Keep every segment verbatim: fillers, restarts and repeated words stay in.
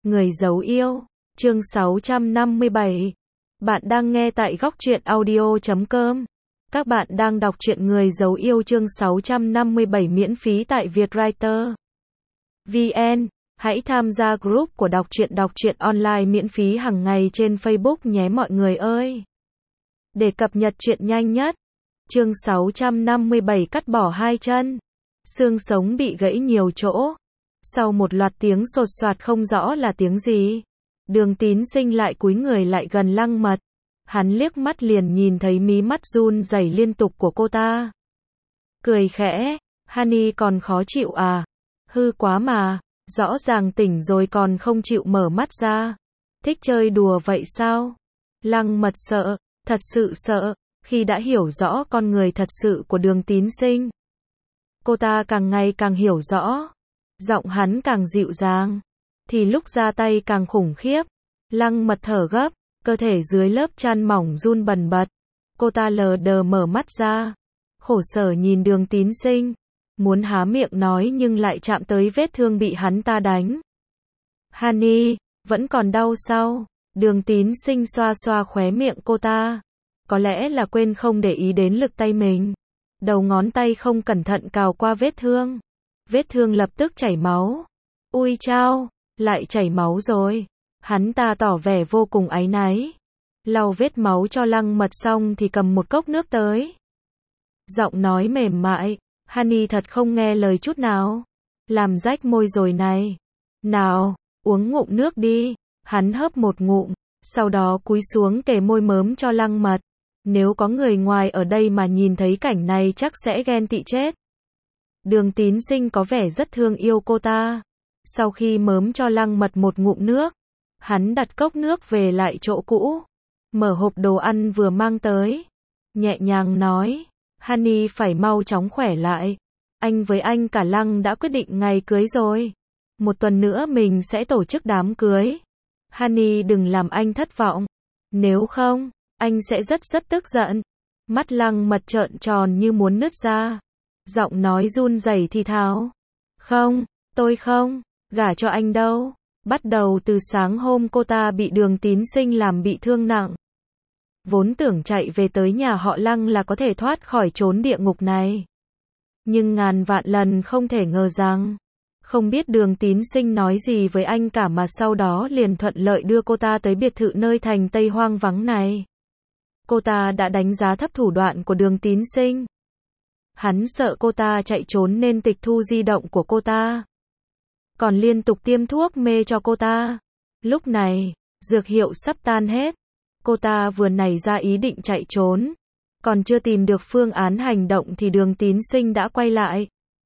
Người giấu yêu, chương sáu trăm năm mươi bảy. Bạn đang nghe tại góc truyện audio chấm com. Các bạn đang đọc truyện Người giấu yêu chương sáu trăm năm mươi bảy miễn phí tại Vietwriter vê en. Hãy tham gia group của đọc truyện đọc truyện online miễn phí hàng ngày trên Facebook nhé mọi người ơi. Để cập nhật truyện nhanh nhất. Chương sáu trăm năm mươi bảy cắt bỏ hai chân. Xương sống bị gãy nhiều chỗ. Sau một loạt tiếng sột soạt không rõ là tiếng gì, Đường Tín Sinh lại cúi người lại gần Lăng Mật. Hắn liếc mắt liền nhìn thấy mí mắt run rẩy liên tục của cô ta. Cười khẽ, Honey còn khó chịu à? Hư quá mà, rõ ràng tỉnh rồi còn không chịu mở mắt ra. Thích chơi đùa vậy sao? Lăng Mật sợ, thật sự sợ, khi đã hiểu rõ con người thật sự của Đường Tín Sinh. Cô ta càng ngày càng hiểu rõ. Giọng hắn càng dịu dàng, thì lúc ra tay càng khủng khiếp. Lăng Mật thở gấp, cơ thể dưới lớp chăn mỏng run bần bật. Cô ta lờ đờ mở mắt ra, khổ sở nhìn Đường Tín Sinh, muốn há miệng nói nhưng lại chạm tới vết thương bị hắn ta đánh. Honey, vẫn còn đau sao? Đường Tín Sinh xoa xoa khóe miệng cô ta. Có lẽ là quên không để ý đến lực tay mình. Đầu ngón tay không cẩn thận cào qua vết thương. Vết thương lập tức chảy máu. Ui chao, lại chảy máu rồi. Hắn ta tỏ vẻ vô cùng áy náy. Lau vết máu cho Lăng Mật xong thì cầm một cốc nước tới. Giọng nói mềm mại, Honey thật không nghe lời chút nào. Làm rách môi rồi này. Nào, uống ngụm nước đi. Hắn hớp một ngụm, sau đó cúi xuống kề môi mớm cho Lăng Mật. Nếu có người ngoài ở đây mà nhìn thấy cảnh này chắc sẽ ghen tị chết. Đường Tín Sinh có vẻ rất thương yêu cô ta. Sau khi mớm cho Lăng Mật một ngụm nước, hắn đặt cốc nước về lại chỗ cũ, mở hộp đồ ăn vừa mang tới, nhẹ nhàng nói, Honey phải mau chóng khỏe lại. Anh với anh cả Lăng đã quyết định ngày cưới rồi. Một tuần nữa mình sẽ tổ chức đám cưới. Honey đừng làm anh thất vọng. Nếu không, anh sẽ rất rất tức giận. Mắt Lăng Mật trợn tròn như muốn nứt ra. Giọng nói run rẩy thì thào. Không, tôi không, gả cho anh đâu. Bắt đầu từ sáng hôm cô ta bị Đường Tín Sinh làm bị thương nặng. Vốn tưởng chạy về tới nhà họ Lăng là có thể thoát khỏi chốn địa ngục này. Nhưng ngàn vạn lần không thể ngờ rằng, không biết Đường Tín Sinh nói gì với anh cả mà sau đó liền thuận lợi đưa cô ta tới biệt thự nơi thành Tây hoang vắng này. Cô ta đã đánh giá thấp thủ đoạn của Đường Tín Sinh. Hắn sợ cô ta chạy trốn nên tịch thu di động của cô ta. Còn liên tục tiêm thuốc mê cho cô ta. Lúc này, dược hiệu sắp tan hết. Cô ta vừa nảy ra ý định chạy trốn. Còn chưa tìm được phương án hành động thì Đường Tín Sinh đã quay lại.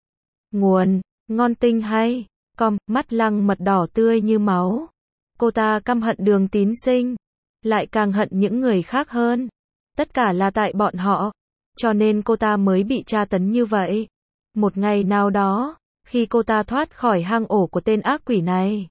Nguồn, ngon tinh hay. Com, mắt Lăng Mật đỏ tươi như máu. Cô ta căm hận Đường Tín Sinh. Lại càng hận những người khác hơn. Tất cả là tại bọn họ. Cho nên cô ta mới bị tra tấn như vậy. Một ngày nào đó, khi cô ta thoát khỏi hang ổ của tên ác quỷ này,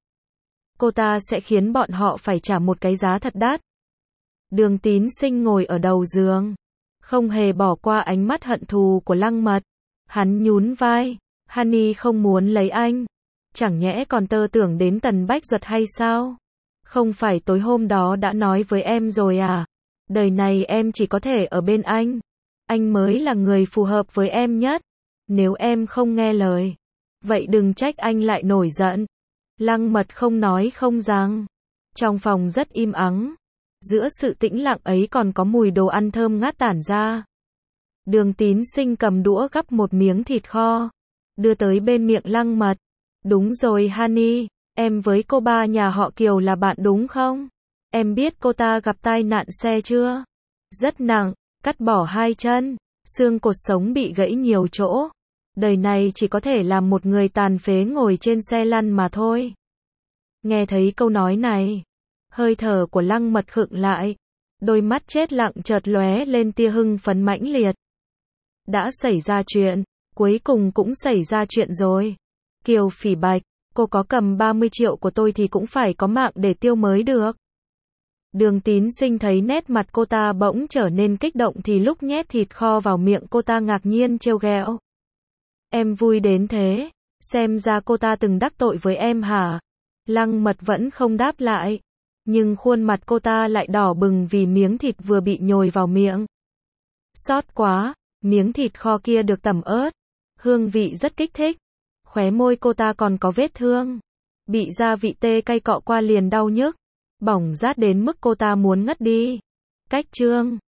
cô ta sẽ khiến bọn họ phải trả một cái giá thật đắt. Đường Tín Sinh ngồi ở đầu giường, không hề bỏ qua ánh mắt hận thù của Lăng Mật. Hắn nhún vai, Honey không muốn lấy anh. Chẳng nhẽ còn tơ tưởng đến Tần Bách Duật hay sao? Không phải tối hôm đó đã nói với em rồi à? Đời này em chỉ có thể ở bên anh. Anh mới là người phù hợp với em nhất. Nếu em không nghe lời, vậy đừng trách anh lại nổi giận. Lăng Mật không nói không rằng. Trong phòng rất im ắng. Giữa sự tĩnh lặng ấy còn có mùi đồ ăn thơm ngát tản ra. Đường Tín Sinh cầm đũa gắp một miếng thịt kho, đưa tới bên miệng Lăng Mật. Đúng rồi Honey, em với cô ba nhà họ Kiều là bạn đúng không? Em biết cô ta gặp tai nạn xe chưa? Rất nặng, cắt bỏ hai chân, xương cột sống bị gãy nhiều chỗ. Đời này chỉ có thể làm một người tàn phế ngồi trên xe lăn mà thôi. Nghe thấy câu nói này, hơi thở của Lăng Mật khựng lại. Đôi mắt chết lặng chợt lóe lên tia hưng phấn mãnh liệt. Đã xảy ra chuyện, cuối cùng cũng xảy ra chuyện rồi. Kiều Phỉ Bạch, cô có cầm ba mươi triệu của tôi thì cũng phải có mạng để tiêu mới được. Đường Tín Sinh thấy nét mặt cô ta bỗng trở nên kích động thì lúc nhét thịt kho vào miệng cô ta ngạc nhiên trêu ghẹo. Em vui đến thế, xem ra cô ta từng đắc tội với em hả? Lăng Mật vẫn không đáp lại. Nhưng khuôn mặt cô ta lại đỏ bừng vì miếng thịt vừa bị nhồi vào miệng. Xót quá, miếng thịt kho kia được tẩm ớt. Hương vị rất kích thích. Khóe môi cô ta còn có vết thương. Bị gia vị tê cay cọ qua liền đau nhức. Bỏng rát đến mức cô ta muốn ngất đi. Cách chương